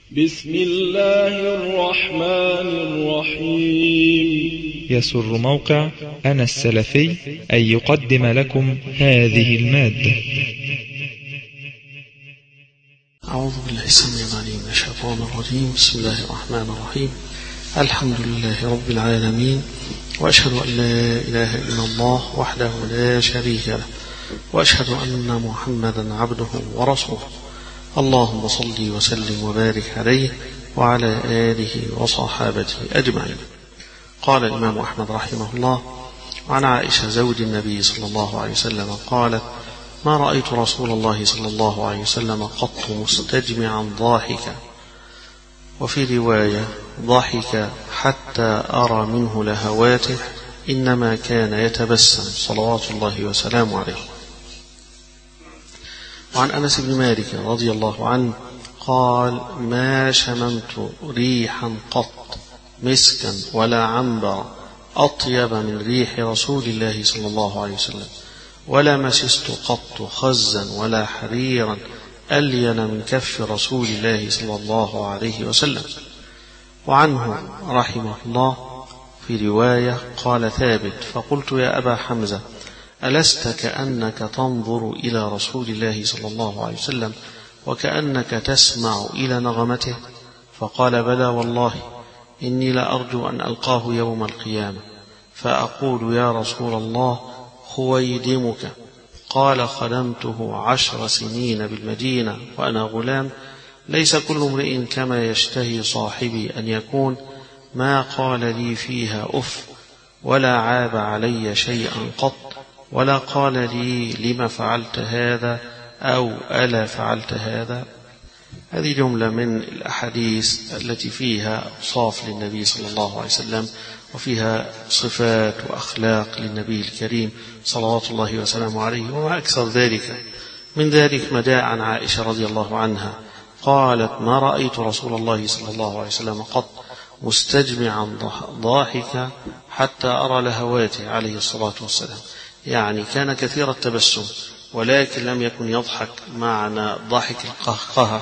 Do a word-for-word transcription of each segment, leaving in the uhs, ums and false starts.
بسم الله الرحمن الرحيم. يسر موقع أنا السلفي أن يقدم لكم هذه المادة. أعوذ بالله السميع العليم من الشيطان الرجيم. بسم الله الرحمن الرحيم. الحمد لله رب العالمين، وأشهد أن لا إله إلا الله وحده لا شريك له، وأشهد أن محمدا عبده ورسوله. اللهم صل وسلم وبارك عليه وعلى آله وصحابته أجمعين. قال الإمام أحمد رحمه الله: عن عائشة زوج النبي صلى الله عليه وسلم قالت: ما رأيت رسول الله صلى الله عليه وسلم قط مستجمعا ضاحكا، وفي رواية ضحك حتى أرى منه لهواته، إنما كان يتبسم صلوات الله وسلامه عليه. وعن أنس بن مالك رضي الله عنه قال: ما شممت ريحا قط مسكا ولا عنبر أطيب من ريح رسول الله صلى الله عليه وسلم، ولا مسست قط خزا ولا حريرا ألين من كف رسول الله صلى الله عليه وسلم. وعنه رحمه الله في رواية قال ثابت: فقلت يا أبا حمزة ألست كأنك تنظر إلى رسول الله صلى الله عليه وسلم وكأنك تسمع إلى نغمته؟ فقال: بلى والله، إني لأرجو أن ألقاه يوم القيامة فأقول يا رسول الله خويدمك. قال: خدمته عشر سنين بالمدينة وأنا غلام، ليس كل امرئ كما يشتهي صاحبي أن يكون، ما قال لي فيها أف ولا عاب علي شيئا قط، ولا قال لي لما فعلت هذا أو ألا فعلت هذا. هذه جملة من الأحاديث التي فيها أوصاف للنبي صلى الله عليه وسلم، وفيها صفات وأخلاق للنبي الكريم صلوات الله وسلامه عليه. وما أكثر ذلك من ذلك ما جاء عن عائشة رضي الله عنها قالت: ما رأيت رسول الله صلى الله عليه وسلم قط مستجمعا ضاحكا حتى أرى لهواته عليه الصلاة والسلام. يعني كان كثير التبسم، ولكن لم يكن يضحك معنى ضحك القهقه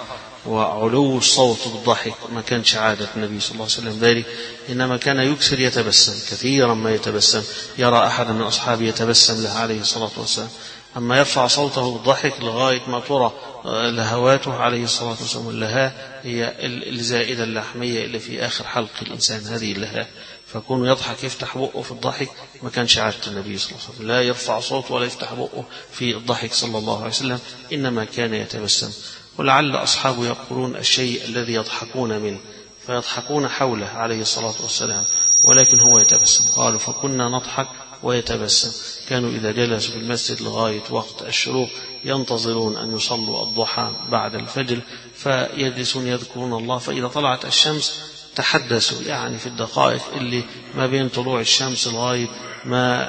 وعلو الصوت بالضحك، ما كانش عادة النبي صلى الله عليه وسلم ذلك، إنما كان يكثر يتبسم كثيرا ما يتبسم، يرى أحد من أصحابه يتبسم له عليه الصلاة والسلام، أما يرفع صوته بالضحك لغاية ما ترى لهواته عليه الصلاة والسلام. اللها هي الزائدة اللحمية اللي في آخر حلق الإنسان، هذه اللها، فكون يضحك يفتح بقه في الضحك ما كانش عادة النبي صلى الله عليه وسلم، لا يرفع صوته ولا يفتح بقه في الضحك صلى الله عليه وسلم، إنما كان يتبسم. ولعل أصحابه يقولون الشيء الذي يضحكون منه فيضحكون حوله عليه الصلاة والسلام، ولكن هو يتبسم. قالوا: فكنا نضحك ويتبسم. كانوا إذا جلسوا في المسجد لغاية وقت الشروق ينتظرون أن يصلوا الضحى بعد الفجر، فيجلسون يذكرون الله، فإذا طلعت الشمس تحدثوا، يعني في الدقائق اللي ما بين طلوع الشمس لغاية ما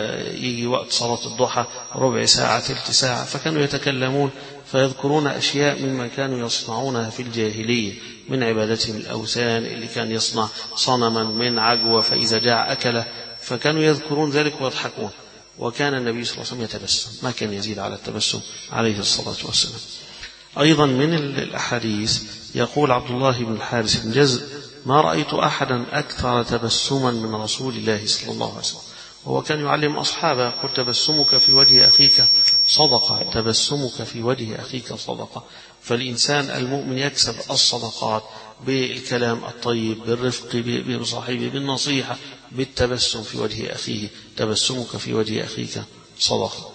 يجي وقت صلاة الضحى ربع ساعة ثلث ساعة، فكانوا يتكلمون فيذكرون أشياء مما كانوا يصنعونها في الجاهلية من عبادتهم الأوثان، اللي كان يصنع صنما من عجوة فإذا جاع أكله، فكانوا يذكرون ذلك ويضحكون. وكان النبي صلى الله عليه وسلم يتبسم، ما كان يزيد على التبسم عليه الصلاة والسلام. أيضا من الأحاديث يقول عبد الله بن الحارث بن جزء: ما رأيت أحدا أكثر تبسما من رسول الله صلى الله عليه وسلم. وهو كان يعلم أصحابه: قل تبسمك في وجه أخيك صدقة، تبسمك في وجه أخيك صدقة. فالإنسان المؤمن يكسب الصدقات بالكلام الطيب، بالرفق بصاحبه، بالنصيحة، بالتبسم في وجه أخيه. تبسمك في وجه أخيك صدقة.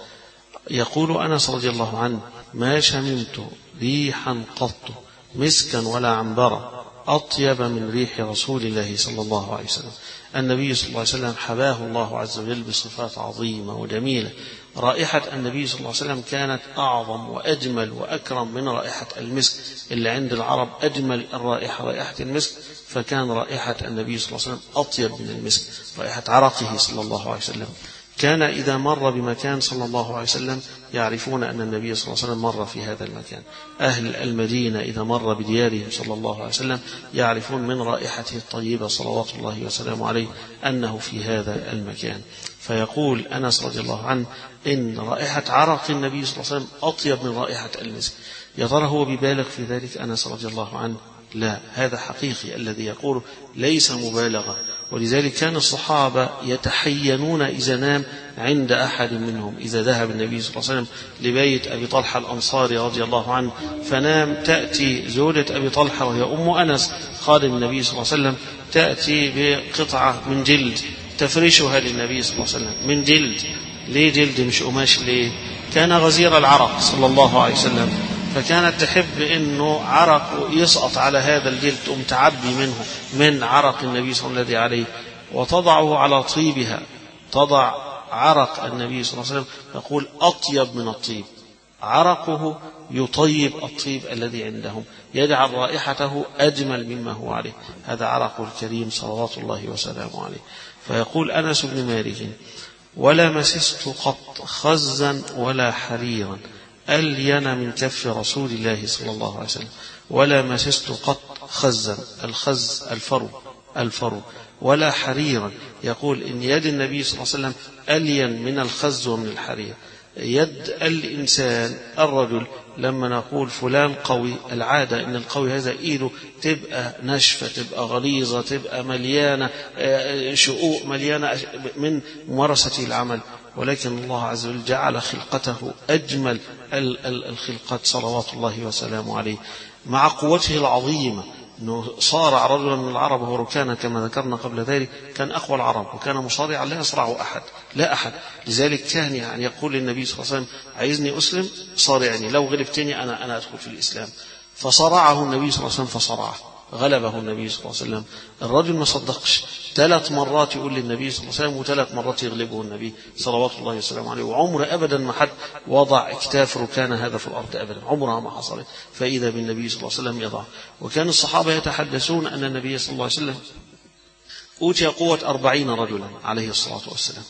يقول أنس رضي الله عنه: ما شممت ريحا قط مسكا ولا عنبرا أطيب من ريح رسول الله صلى الله عليه وسلم. النبي صلى الله عليه وسلم حباه الله عز وجل بصفات عظيمة وجميلة. رائحة النبي صلى الله عليه وسلم كانت أعظم وأجمل وأكرم من رائحة المسك، اللي عند العرب أجمل الرائحة رائحة المسك، فكان رائحة النبي صلى الله عليه وسلم أطيب من المسك، رائحة عرقه صلى الله عليه وسلم. كان إذا مر بمكان صلى الله عليه وسلم يعرفون أن النبي صلى الله عليه وسلم مر في هذا المكان. أهل المدينة إذا مر بديارهم صلى الله عليه وسلم يعرفون من رائحته الطيبة صلوات الله وسلامه عليه أنه في هذا المكان. فيقول أنس رضي الله عنه: إن رائحة عرق النبي صلى الله عليه وسلم أطيب من رائحة المسك. يا ترى هو ببالغ في ذلك أنس رضي الله عنه؟ لا، هذا حقيقي الذي يقول ليس مبالغة. ولذلك كان الصحابة يتحينون إذا نام عند أحد منهم. إذا ذهب النبي صلى الله عليه وسلم لبيت أبي طلحة الأنصاري رضي الله عنه فنام، تأتي زوجة أبي طلحة وهي أم أنس خادم النبي صلى الله عليه وسلم، تأتي بقطعة من جلد تفرشها للنبي صلى الله عليه وسلم من جلد. ليه جلد مش قماش؟ ليه؟ كان غزير العرق صلى الله عليه وسلم، فكانت تحب انه عرق يسقط على هذا الجلد، تقوم تعبي منه من عرق النبي صلى الله عليه وسلم الذي عليه وتضعه على طيبها. تضع عرق النبي صلى الله عليه وسلم يقول أطيب من الطيب، عرقه يطيب الطيب الذي عندهم، يجعل رائحته أجمل مما هو عليه. هذا عرق الكريم صلوات الله وسلامه عليه. فيقول أنس بن مالك: ولا مسست قط خزا ولا حريرا ألين من كف رسول الله صلى الله عليه وسلم. ولا مسست قط خزا، الخز الفرو الفرو ولا حريرا. يقول إن يد النبي صلى الله عليه وسلم ألين من الخز ومن الحرير. يد الإنسان الرجل لما نقول فلان قوي، العادة إن القوي هذا إيده تبقى ناشفة، تبقى غليظة، تبقى مليانة شقوق، مليانة من ممارسة العمل. ولكن الله عز وجل جعل خلقته أجمل الخلقات صلوات الله وسلامه عليه، مع قوته العظيمة. أنه صارع رجلا من العرب وهو ركانا كما ذكرنا قبل ذلك، كان أقوى العرب وكان مصارعا لا يصرعه أحد، لا أحد. لذلك كان يعني يقول للنبي صلى الله عليه وسلم: عايزني أسلم صارعني، لو غلبتني أنا أنا أدخل في الإسلام. فصرعه النبي صلى الله عليه وسلم فصرعه، غلبه النبي صلى الله عليه وسلم. الرجل ما صدقش، ثلاث مرات يقول للنبي صلى الله عليه وسلم وثلاث مرات يغلبه النبي صلوات الله وسلامه عليه. وعمر أبدا ما حد وضع اكتاف ركان هذا في الأرض أبدا، عمرها ما حصلت. فإذا بالنبي صلى الله عليه وسلم يضع. وكان الصحابة يتحدثون أن النبي صلى الله عليه وسلم أوتي قوة أربعين رجلا عليه الصلاة والسلام،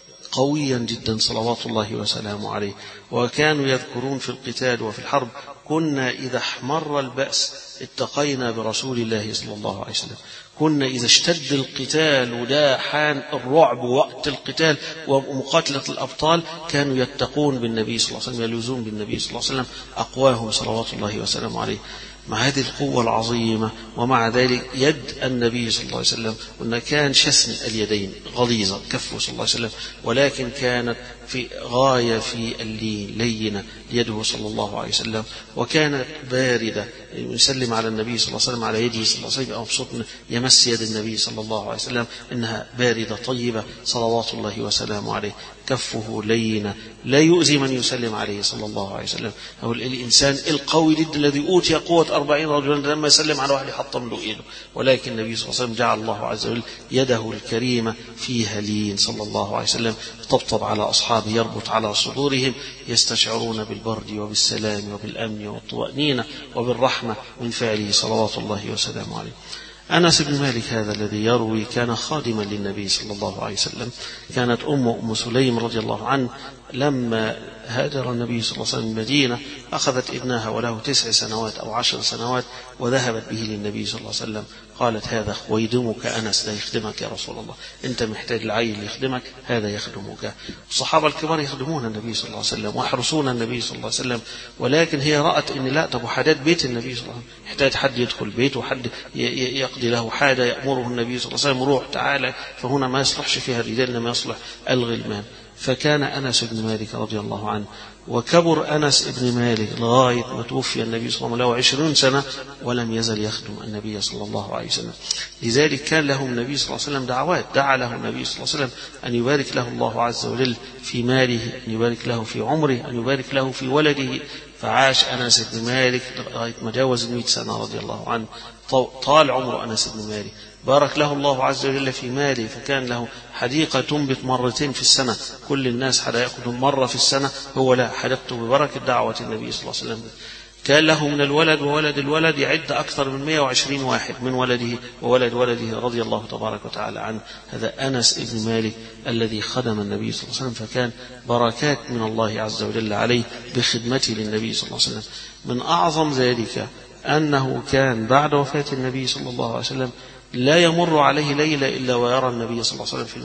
قويا جدا صلوات الله وسلامه عليه. وكانوا يذكرون في القتال وفي الحرب: كنا إذا احمر البأس اتقينا برسول الله صلى الله عليه وسلم. كنا إذا اشتد القتال وده حان الرعب وقت القتال ومقاتلة الأبطال، كانوا يتقون بالنبي صلى الله عليه وسلم، يلوزون بالنبي صلى الله عليه وسلم أقواهم صلوات الله وسلامه عليه. مع هذه القوة العظيمة ومع ذلك يد النبي صلى الله عليه وسلم، وأن كان شسن اليدين غليظة كفه صلى الله عليه وسلم، ولكن كانت في غاية في اللين لينة يده صلى الله عليه وسلم، وكانت باردة. يسلم على النبي صلى الله عليه وسلم على يده صلى الله عليه وسلم، أو مبسوط يمس يد النبي صلى الله عليه وسلم إنها باردة طيبة صلوات الله وسلامه عليه. كفه لينة لا يؤذي من يسلم عليه صلى الله عليه وسلم. أو الإنسان القوي جدا الذي أوتي قوة أربعين رجلا لما يسلم على واحد يحطم له إيده، ولكن النبي صلى الله عليه وسلم جعل الله عز وجل يده الكريمة فيها لين صلى الله عليه وسلم، طبطب على أصحابه، يربط على صدورهم، يستشعرون بالبرد وبالسلام وبالأمن والطمأنينة وبالرحمة من فعله صلوات الله وسلامه عليه. أنس بن مالك هذا الذي يروي كان خادما للنبي صلى الله عليه وسلم. كانت أم أم سليم رضي الله عنه لما هاجر النبي صلى الله عليه وسلم المدينة أخذت ابنها وله تسع سنوات أو عشر سنوات وذهبت به للنبي صلى الله عليه وسلم. قالت: هذا خويدمك أنس، لا يخدمك يا رسول الله، أنت محتاج العيل يخدمك، هذا يخدمك. الصحابة الكبار يخدمون النبي صلى الله عليه وسلم ويحرسون النبي صلى الله عليه وسلم، ولكن هي رأت إن لا، طب حاجات بيت النبي صلى الله عليه وسلم يحتاج حد يدخل بيته وحد يقضي له حاجة، يأمره النبي صلى الله عليه وسلم: روح تعالى. فهنا ما يصلحش فيها الرجال، إنما يصلح الغلمان. فكان أنس بن مالك رضي الله عنه، وكبر أنس بن مالك لغاية ما توفي النبي صلى الله عليه وسلم له عشرين سنة ولم يزل يخدم النبي صلى الله عليه وسلم. لذلك كان له النبي صلى الله عليه وسلم دعوات، دعا له النبي صلى الله عليه وسلم أن يبارك له الله عز وجل في ماله، أن يبارك له في عمره، أن يبارك له في ولده. فعاش أنس بن مالك لغاية ما جاوز المئة سنة رضي الله عنه، طال عمر أنس بن مالك. بارك له الله عز وجل في ماله، فكان له حديقة تنبت مرتين في السنة. كل الناس حدائقهم مرة في السنة، هو لا، حديقته ببركة دعوة النبي صلى الله عليه وسلم. كان له من الولد وولد الولد يعد أكثر من مئة وعشرين واحد من ولده وولد ولده رضي الله تبارك وتعالى عنه. هذا أنس بن مالك الذي خدم النبي صلى الله عليه وسلم، فكان بركات من الله عز وجل عليه بخدمته للنبي صلى الله عليه وسلم. من أعظم ذلك أنه كان بعد وفاة النبي صلى الله عليه وسلم لا يمر عليه ليلة إلا ويرى النبي صلى الله عليه وسلم في المنام.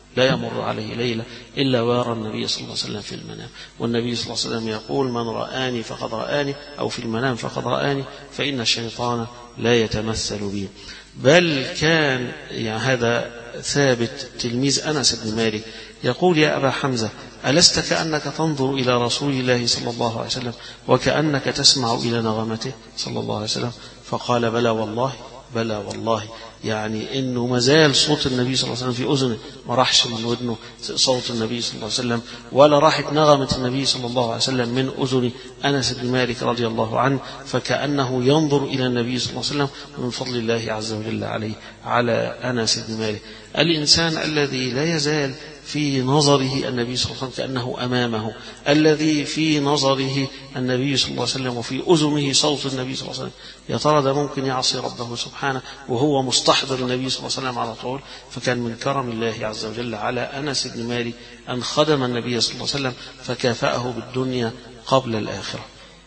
لا يمر عليه ليلة إلا ويرى النبي صلى الله عليه وسلم في المنام، والنبي صلى الله عليه وسلم يقول: من رآني فقد رآني، أو في المنام فقد رآني، فإن الشيطان لا يتمثل بي. بل كان يعني هذا ثابت تلميذ أنس بن مالك يقول: يا أبا حمزة، ألست كأنك تنظر إلى رسول الله صلى الله عليه وسلم وكأنك تسمع إلى نغمته صلى الله عليه وسلم؟ فقال: بلى والله، بلى والله. يعني إنه مازال صوت النبي صلى الله عليه وسلم في أذنه، ما راحش من ودنه صوت النبي صلى الله عليه وسلم، ولا راحت نغمة النبي صلى الله عليه وسلم من أذن أنس بن مالك رضي الله عنه، فكأنه ينظر إلى النبي صلى الله عليه وسلم من فضل الله عز وجل عليه على أنس بن مالك. الإنسان الذي لا يزال في نظره النبي صلى الله عليه وسلم كأنه أمامه، الذي في نظره النبي صلى الله عليه وسلم وفي أذنه صوت النبي صلى الله عليه وسلم، يا ترى ده ممكن يعصي ربه سبحانه وهو مستحضر النبي صلى الله عليه وسلم على طول؟ فكان من كرم الله عز وجل على أنس بن مالك أن خدم النبي صلى الله عليه وسلم فكافأه بالدنيا قبل الآخرة.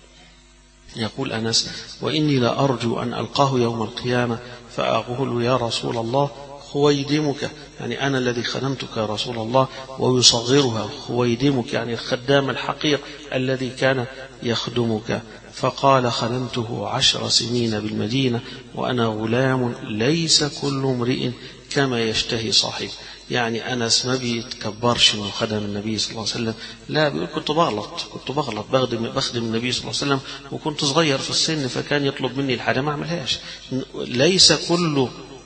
يقول أنس: وإني لأرجو أن ألقاه يوم القيامة فأقول: يا رسول الله خويدمك، يعني أنا الذي خدمتك يا رسول الله، ويصغرها خويدمك يعني الخدام الحقير الذي كان يخدمك. فقال: خدمته عشر سنين بالمدينة وأنا غلام، ليس كل امرئ كما يشتهي صاحب. يعني أنس ما بيتكبرش من خدم النبي صلى الله عليه وسلم، لا، بيقول كنت بغلط كنت بغلط بخدم بخدم النبي صلى الله عليه وسلم، وكنت صغير في السن فكان يطلب مني الحاجة ما أعملهاش. ليس كل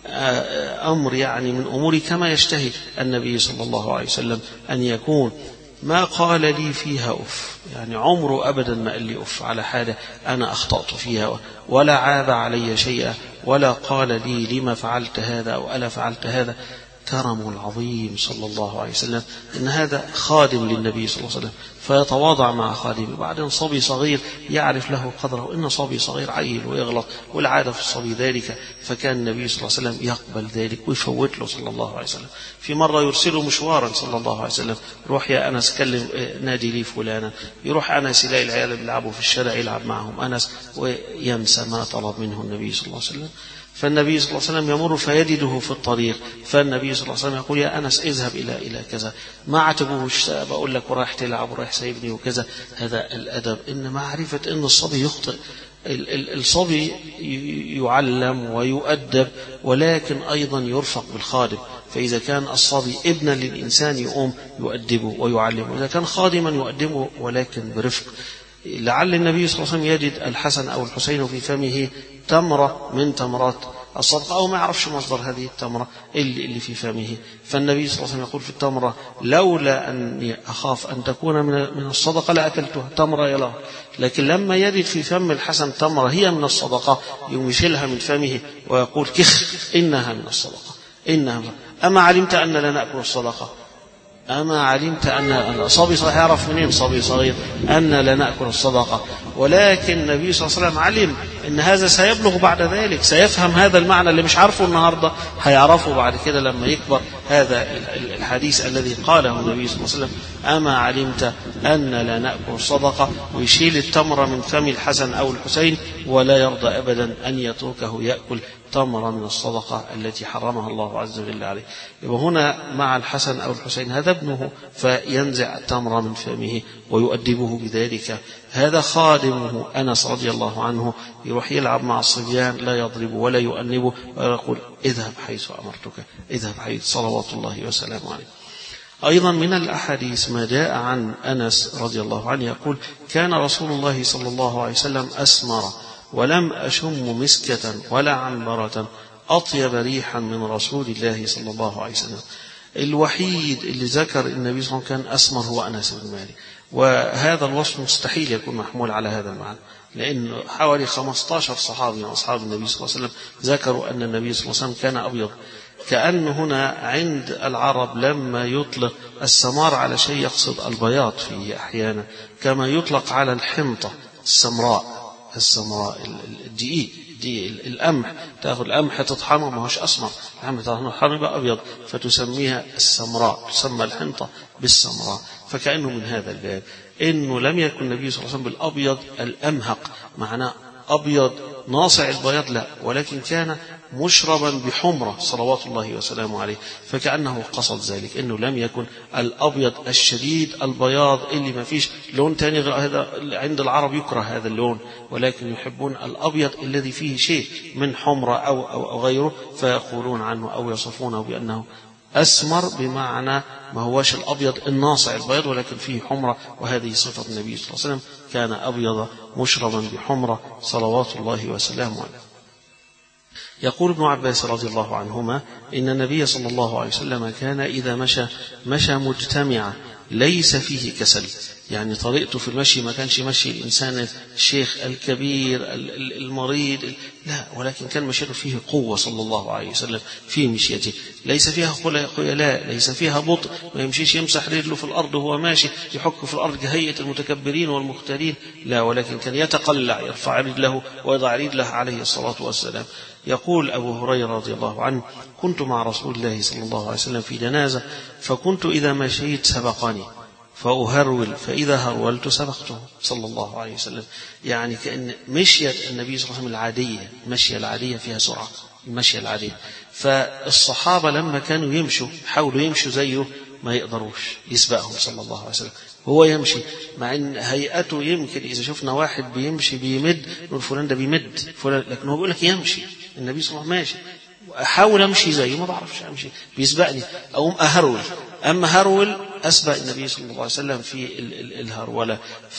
أمر يعني من أموري كما يشتهي النبي صلى الله عليه وسلم أن يكون. ما قال لي فيها أف، يعني عمره أبدا ما قال لي أف على حاجة أنا أخطأت فيها، ولا عاب علي شيئا، ولا قال لي لما فعلت هذا أو ألا فعلت هذا. كرم العظيم صلى الله عليه وسلم إن هذا خادم للنبي صلى الله عليه وسلم فيتواضع مع خادمه. بعدين صبي صغير يعرف له قدره، إن صبي صغير عيل ويغلط، والعادة في الصبي ذلك، فكان النبي صلى الله عليه وسلم يقبل ذلك ويفوت له صلى الله عليه وسلم. في مرة يرسله مشوارا صلى الله عليه وسلم: روح يا أنس كلم نادي لي فلانا. يروح أنس يلاقي العيال بيلعبوا في الشارع يلعب معهم أنس وينسى ما طلب منه النبي صلى الله عليه وسلم. فالنبي صلى الله عليه وسلم يمر فيجده في الطريق، فالنبي صلى الله عليه وسلم يقول: يا أنس اذهب إلى إلى كذا، ما عتبوش بقول لك ورايح تلعب ورايح سايبني وكذا. هذا الأدب، إن معرفة إن الصبي يخطئ. الصبي يعلم ويؤدب، ولكن أيضا يرفق بالخادم. فإذا كان الصبي ابنا للإنسان يقوم يؤدبه ويعلمه، وإذا كان خادما يؤدبه ولكن برفق. لعل النبي صلى الله عليه وسلم يجد الحسن أو الحسين في فمه تمرة من تمرات الصدقة، أو ما يعرفش مصدر هذه التمرة اللي, اللي في فمه، فالنبي صلى الله عليه وسلم يقول في التمرة: لولا أني أخاف أن تكون من الصدقة لأكلتها، تمرة يلا. لكن لما يجد في فم الحسن تمرة هي من الصدقة يوم يشيلها من فمه ويقول: كخ إنها من الصدقة، إنها من. أما علمت أن لا نأكل الصدقة؟ أما علمت أن صبي صغير يعرف منين صبي صغير أن لا نأكل الصدقة؟ ولكن النبي صلى الله عليه وسلم علم أن هذا سيبلغ بعد ذلك، سيفهم هذا المعنى اللي مش عارفه النهاردة هيعرفه بعد كده لما يكبر. هذا الحديث الذي قاله النبي صلى الله عليه وسلم: أما علمت أن لا نأكل الصدقة، ويشيل التمرة من فم الحسن أو الحسين ولا يرضى أبدا أن يتركه يأكل تمرة من الصدقة التي حرمها الله عز وجل عليه. وهنا مع الحسن أو الحسين هذا ابنه، فينزع التمرة من فمه ويؤدبه بذلك. هذا خادمه أنس رضي الله عنه، يروح يلعب مع الصبيان، لا يضربه ولا يؤنبه، ويقول: اذهب حيث أمرتك، اذهب حيث، صلوات الله وسلامه عليه. أيضا من الأحاديث ما جاء عن أنس رضي الله عنه يقول: كان رسول الله صلى الله عليه وسلم أسمر، ولم أشم مسكة ولا عنبرة أطيب ريحا من رسول الله صلى الله عليه وسلم. الوحيد اللي ذكر النبي صلى الله عليه وسلم كان أسمر هو أنس بن مالك، وهذا الوصف مستحيل يكون محمول على هذا المعنى، لأن حوالي خمسة عشر صحابي من أصحاب النبي صلى الله عليه وسلم ذكروا أن النبي صلى الله عليه وسلم كان أبيض. كأن هنا عند العرب لما يطلق السمار على شيء يقصد البياض فيه أحيانا، كما يطلق على الحنطة السمراء، السمراء الدقيق، دي القمح، تأخذ القمح تطحنه ما هوش أسمر، القمح تطحنه يبقى أبيض فتسميها السمراء، تسمى الحنطة بالسمراء. فكأنه من هذا الباب إنه لم يكن النبي صلى الله عليه وسلم بالأبيض الأمهق، معناه أبيض ناصع البياض لا، ولكن كان مشربا بحمرة صلوات الله وسلامه عليه، فكأنه قصد ذلك أنه لم يكن الأبيض الشديد البياض اللي ما فيش لون تاني غير هذا. عند العرب يكره هذا اللون، ولكن يحبون الأبيض الذي فيه شيء من حمرة أو, أو غيره، فيقولون عنه أو يصفونه بأنه أسمر، بمعنى ما هوش الأبيض الناصع البيض ولكن فيه حمرة، وهذه صفة النبي صلى الله عليه وسلم، كان أبيض مشربا بحمرة صلوات الله وسلامه عليه. يقول ابن عباس رضي الله عنهما إن النبي صلى الله عليه وسلم كان إذا مشى مشى مجتمعا ليس فيه كسل، يعني طريقته في المشي ما كانش مشي الإنسان الشيخ الكبير المريض، لا، ولكن كان مشيته فيه قوة صلى الله عليه وسلم في مشيته، ليس فيها خيلاء، ليس فيها بطء، ما يمشيش يمسح رجله في الأرض وهو ماشي يحك في الأرض كهيئة المتكبرين والمختارين، لا، ولكن كان يتقلع، يرفع رجله ويضع رجله عليه الصلاة والسلام. يقول أبو هريرة رضي الله عنه كنت مع رسول الله صلى الله عليه وسلم في جنازة، فكنت إذا مشيت سبقني فأهرول، فإذا هرولت سبقته صلى الله عليه وسلم. يعني كأن مشية النبي صلى الله عليه وسلم العادية، المشية العادية فيها سرعة، المشية العادية، فالصحابة لما كانوا يمشوا حاولوا يمشوا زيه ما يقدروش يسبقهم صلى الله عليه وسلم، هو يمشي مع ان هيئته يمكن اذا شفنا واحد بيمشي بيمد نقول فلان ده بيمد فلان، لكن هو بيقول لك يمشي، النبي صلى الله عليه وسلم ماشي، احاول امشي زيه ما بعرفش امشي بيسبقني، اقوم اهرول، اما هرول اسبق النبي صلى الله عليه وسلم في الهرولة.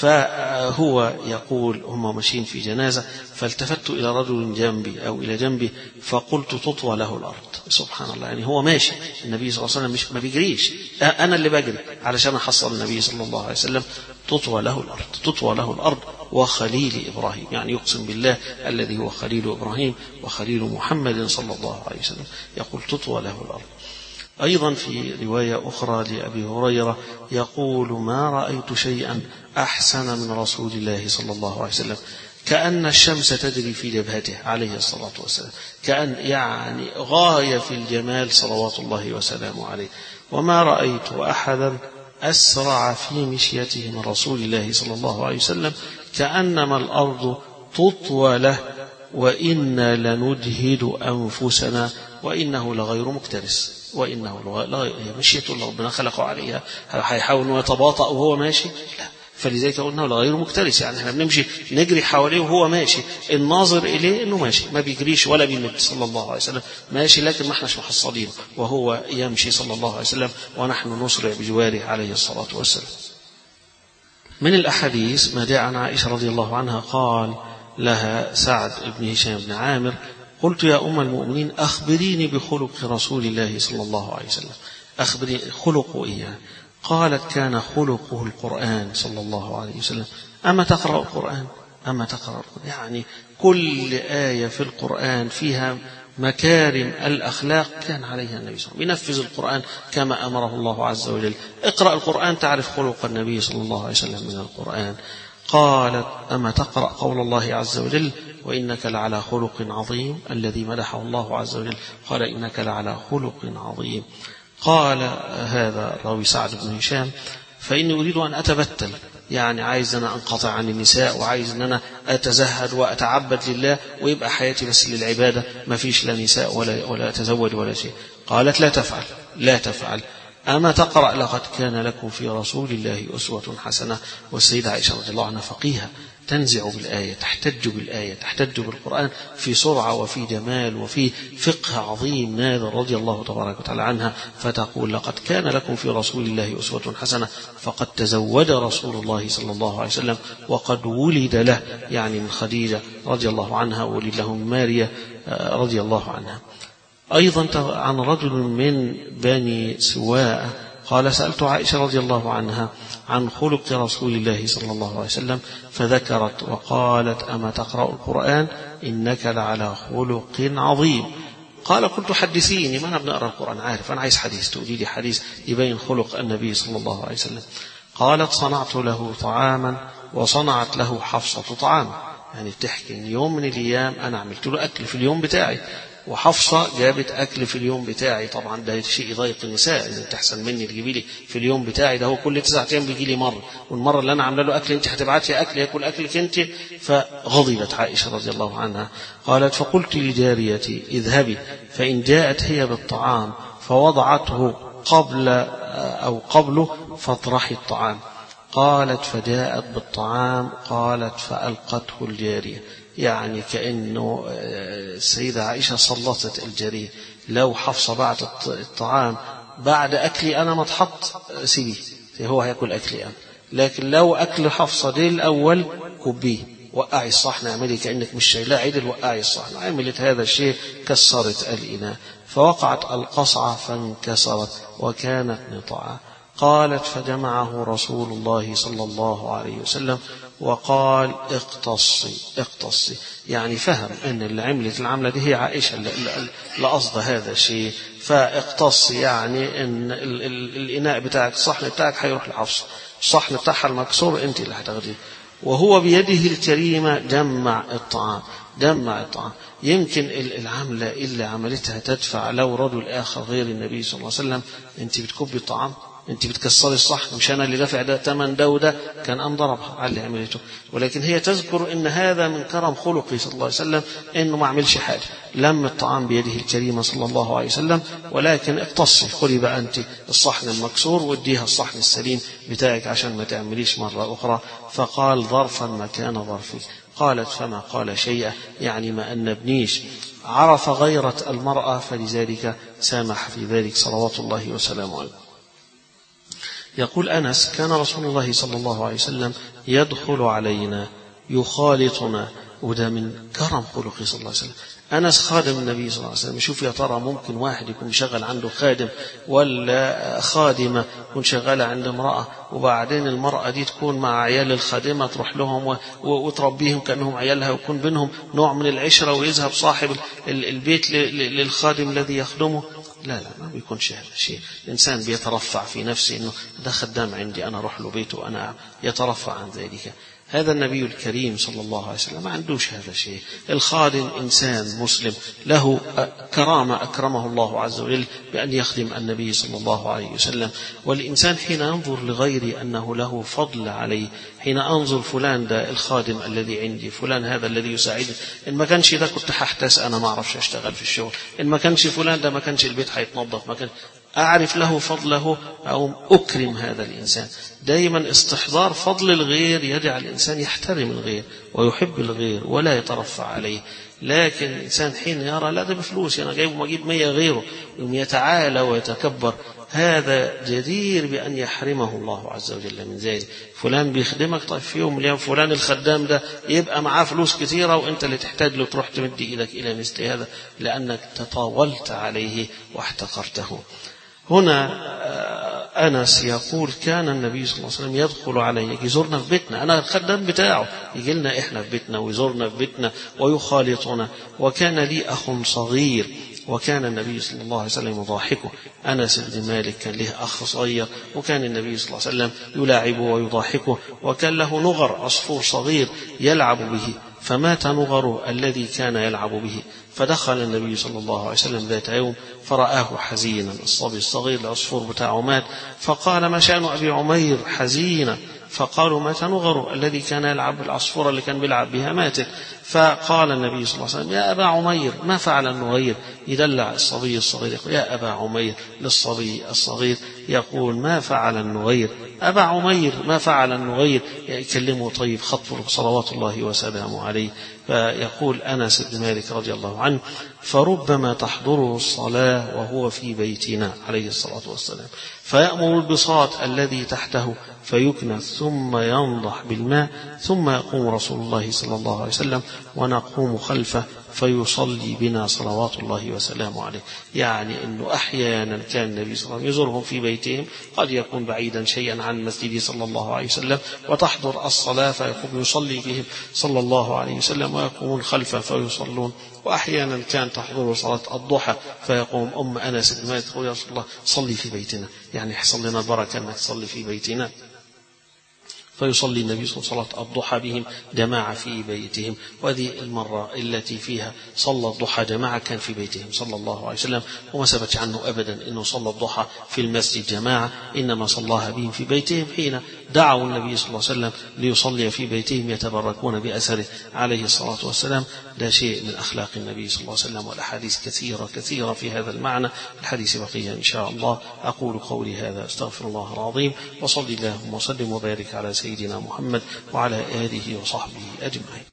فهو يقول هم ماشيين في جنازة، فالتفت الى رجل جنبي او الى جنبي فقلت تطوى له الارض. سبحان الله، يعني هو ماشي النبي صلى الله عليه وسلم مش ما بيجريش، انا اللي بجري علشان احصل النبي صلى الله عليه وسلم، تطوى له الارض، تطوى له الارض وخليل ابراهيم، يعني يقسم بالله الذي هو خليل ابراهيم وخليل محمد صلى الله عليه وسلم، يقول تطوى له الارض. أيضا في رواية أخرى لأبي هريرة يقول ما رأيت شيئا أحسن من رسول الله صلى الله عليه وسلم، كأن الشمس تجري في جبهته عليه الصلاة والسلام، كأن يعني غاية في الجمال صلوات الله وسلامه عليه. وما رأيت أحدا أسرع في مشيته من رسول الله صلى الله عليه وسلم، كأنما الأرض تطوى له وإنا لندهد أنفسنا وإنه لغير مكترث، وإنه لا مشيته اللي ربنا خلقه عليها هيحاول أنه يتباطأ وهو ماشي، لا، فلذلك قلنا لغير مكترث، يعني احنا بنمشي نجري حواليه وهو ماشي، الناظر إليه أنه ماشي ما بيجريش ولا بيمد صلى الله عليه وسلم، ماشي لكن ما احناش محصلين، وهو يمشي صلى الله عليه وسلم ونحن نسرع بجواره عليه الصلاة والسلام. من الأحاديث ما جاء عن عائشة رضي الله عنها قال لها سعد بن هشام بن عامر قلت يا أم المؤمنين أخبريني بخلق رسول الله صلى الله عليه وسلم، أخبريني خلقه إياه. قالت كان خلقه القرآن صلى الله عليه وسلم. أما تقرأ القرآن أما تقرأ القرآن يعني كل آية في القرآن فيها مكارم الأخلاق كان عليها النبي صلى الله عليه وسلم، ينفذ القرآن كما أمره الله عز وجل. اقرأ القرآن تعرف خلق النبي صلى الله عليه وسلم من القرآن. قالت أما تقرأ قول الله عز وجل وإنك لعلى خلق عظيم، الذي مدحه الله عز وجل قال إنك لعلى خلق عظيم. قال هذا راوي سعد بن هشام فإني أريد أن أتبتل، يعني عايز أنا أنقطع عن النساء وعايز أن أنا أتزهد وأتعبد لله ويبقى حياتي بس للعبادة، ما فيش لا نساء ولا, ولا أتزوج ولا شيء. قالت لا تفعل لا تفعل أما تقرأ لقد كان لكم في رسول الله أسوة حسنة. والسيدة عائشة رضي الله عنها فقيهة تنزع بالآية، تحتج بالآية، تحتج بالقرآن في سرعة وفي جمال وفي فقه عظيم نادر رضي الله تبارك وتعالى عنها، فتقول لقد كان لكم في رسول الله أسوة حسنة، فقد تزوج رسول الله صلى الله عليه وسلم وقد ولد له، يعني من خديجة رضي الله عنها، ولد له من ماريا رضي الله عنها. أيضا عن رجل من بني سواء قال سألت عائشة رضي الله عنها عن خلق رسول الله صلى الله عليه وسلم فذكرت وقالت أما تقرأ القرآن إنك لعلى خلق عظيم. قال قلت حدثيني، ما أنا بنقرأ القرآن عارف، أنا عايز حديث تقولي لي حديث يبين خلق النبي صلى الله عليه وسلم. قالت صنعت له طعاما وصنعت له حفصة طعام، يعني بتحكي إن يوم من الأيام أنا عملت له أكل في اليوم بتاعي، وحفصة جابت أكل في اليوم بتاعي. طبعا ده شيء يضايق النساء، إن أنت أحسن مني تجيبي لي في اليوم بتاعي، ده هو كل تسعة أيام بيجي لي مرة، والمرة اللي أنا عامله له أكل أنت هتبعتي أكل يأكل أكلك أنت. فغضبت عائشة رضي الله عنها، قالت فقلت لجاريتي اذهبي فإن جاءت هي بالطعام فوضعته قبل أو قبله فاطرحي الطعام. قالت فجاءت بالطعام، قالت فألقته الجارية، يعني كأنه السيدة عائشة سلطت الجارية. لو حفصة بعد الطعام بعد أكلي أنا ما تحط سيبيه، هو هيأكل أكلي أنا، لكن لو أكل حفصة دي الأول كبيه، وقعي الصحن، اعملي كأنك مش شايلاه عدل، وقعي الصحن. عملت هذا الشيء، كسرت الإناء، فوقعت القصعة فانكسرت وكانت نطعا. قالت فجمعه رسول الله صلى الله عليه وسلم وقال اقتصي اقتصي، يعني فهم أن اللي عملت العملة دي هي عائشة اللي قصد هذا الشيء، فاقتصي يعني أن الإناء بتاعك الصحن بتاعك هيروح لحفصة، الصحن بتاعها المكسور أنت اللي هتاخديه. وهو بيده الكريمة جمع الطعام، جمع الطعام. يمكن العملة اللي عملتها تدفع لو رجل آخر غير النبي صلى الله عليه وسلم، أنت بتكبي الطعام، أنت بتكسري الصحن، مش أنا اللي دافع ده ثمن ده وده، كان أم ضربها على اللي عملته. ولكن هي تذكر إن هذا من كرم خلقه صلى الله عليه وسلم، إنه ما عملش حاجة، لم الطعام بيده الكريمة صلى الله عليه وسلم، ولكن اقتصي، خلي بقى أنت الصحن المكسور واديها الصحن السليم بتاعك عشان ما تعمليش مرة أخرى. فقال ظرفا مكان ظرفي. قالت فما قال شيئا، يعني ما أن ابنيش عرف غيرة المرأة، فلذلك سامح في ذلك صلوات الله وسلامه عليه. يقول أنس كان رسول الله صلى الله عليه وسلم يدخل علينا يخالطنا، وده من كرم خلقه صلى الله عليه وسلم. أنس خادم النبي صلى الله عليه وسلم، يشوف يا ترى ممكن واحد يكون شغال عنده خادم ولا خادمة يكون شغالة عند امرأة، وبعدين المرأة دي تكون مع عيال الخادمة تروح لهم وتربيهم كأنهم عيالها، ويكون بينهم نوع من العشرة، ويذهب صاحب البيت للخادم الذي يخدمه. لا لا ما بيكونش هذا الشيء. الإنسان بيترفع في نفسه إنه ده خدام عندي أنا أروح له بيته وأنا يترفع عن ذلك. هذا النبي الكريم صلى الله عليه وسلم ما عندوش هذا الشيء. الخادم إنسان مسلم له كرامة أكرمه الله عز وجل بأن يخدم النبي صلى الله عليه وسلم. والإنسان حين ينظر لغيره أنه له فضل عليه، حين أنظر فلان ده الخادم الذي عندي، فلان هذا الذي يساعدني، إن ما كانش ده كنت هحتاس أنا ما أعرفش أشتغل في الشغل، إن ما كانش فلان ده ما كانش البيت هيتنظف، ما كان أعرف له فضله أو أكرم هذا الإنسان. دائما استحضار فضل الغير يجعل الإنسان يحترم الغير ويحب الغير ولا يترفع عليه. لكن الإنسان حين يرى لا ده بفلوس أنا جايبه ما أجيب مية غيره يوم يتعالى ويتكبر، هذا جدير بأن يحرمه الله عز وجل من ذلك. فلان بيخدمك، طيب في يوم اليوم فلان الخدام ده يبقى معاه فلوس كثيرة وأنت اللي تحتاج له تروح تمد إيدك إلى مثل هذا لأنك تطاولت عليه واحتقرته. هنا أنس يقول كان النبي صلى الله عليه وسلم يدخل علي، يزورنا في بيتنا، أنا الخدام بتاعه، يجي لنا إحنا في بيتنا ويزورنا في بيتنا ويخالطنا. وكان لي أخ صغير وكان النبي صلى الله عليه وسلم يضاحكه. أنس بن مالك كان له أخ صغير وكان النبي صلى الله عليه وسلم يلاعبه ويضاحكه، وكان له نغر عصفور صغير يلعب به، فمات نغره الذي كان يلعب به. فدخل النبي صلى الله عليه وسلم ذات يوم فرآه حزينا، الصبي الصغير العصفور بتاعه مات، فقال ما شأن أبي عمير حزينا؟ فقالوا مات نغره الذي كان يلعب بالعصفورة اللي كان بيلعب بها ماتت. فقال النبي صلى الله عليه وسلم يا أبا عمير ما فعل النغير؟ يدلع الصبي الصغير يقول يا أبا عمير للصبي الصغير، يقول ما فعل النغير؟ أبا عمير ما فعل النغير؟ يكلمه طيب خطفه صلوات الله وسلامه عليه. فيقول أنس بن مالك رضي الله عنه فربما تحضره الصلاة وهو في بيتنا عليه الصلاة والسلام، فيأمر البساط الذي تحته فيكنس ثم ينضح بالماء، ثم يقوم رسول الله صلى الله عليه وسلم ونقوم خلفه فيصلي بنا صلوات الله وسلامه عليه. يعني أنه أحيانا كان النبي صلى الله عليه وسلم يزورهم في بيتهم، قد يكون بعيدا شيئا عن مسجده صلى الله عليه وسلم، وتحضر الصلاة فيقوم يصلي بهم صلى الله عليه وسلم ويقومون خلفه فيصلون. وأحيانا كان تحضر صلاة الضحى فيقوم أم أنس بن مالك تقول يا رسول الله صلي في بيتنا، يعني يحصل لنا البركة أنك تصلي في بيتنا. فيصلي النبي صلى الله عليه وسلم الضحى بهم جماعة في بيتهم. وهذه المرة التي فيها صلى الضحى جماعة كان في بيتهم صلى الله عليه وسلم، وما ثبت عنه أبدا أنه صلى الضحى في المسجد جماعة، إنما صلاها بهم في بيتهم حين دعوا النبي صلى الله عليه وسلم ليصلي في بيتهم يتبركون بأثره عليه الصلاة والسلام. لا شيء من أخلاق النبي صلى الله عليه وسلم، والأحاديث كثيرة كثيرة في هذا المعنى. الحديث بقية إن شاء الله. أقول قولي هذا أستغفر الله العظيم، وصلي اللهم وسلم وبارك على سيدنا محمد وعلى آله وصحبه أجمعين.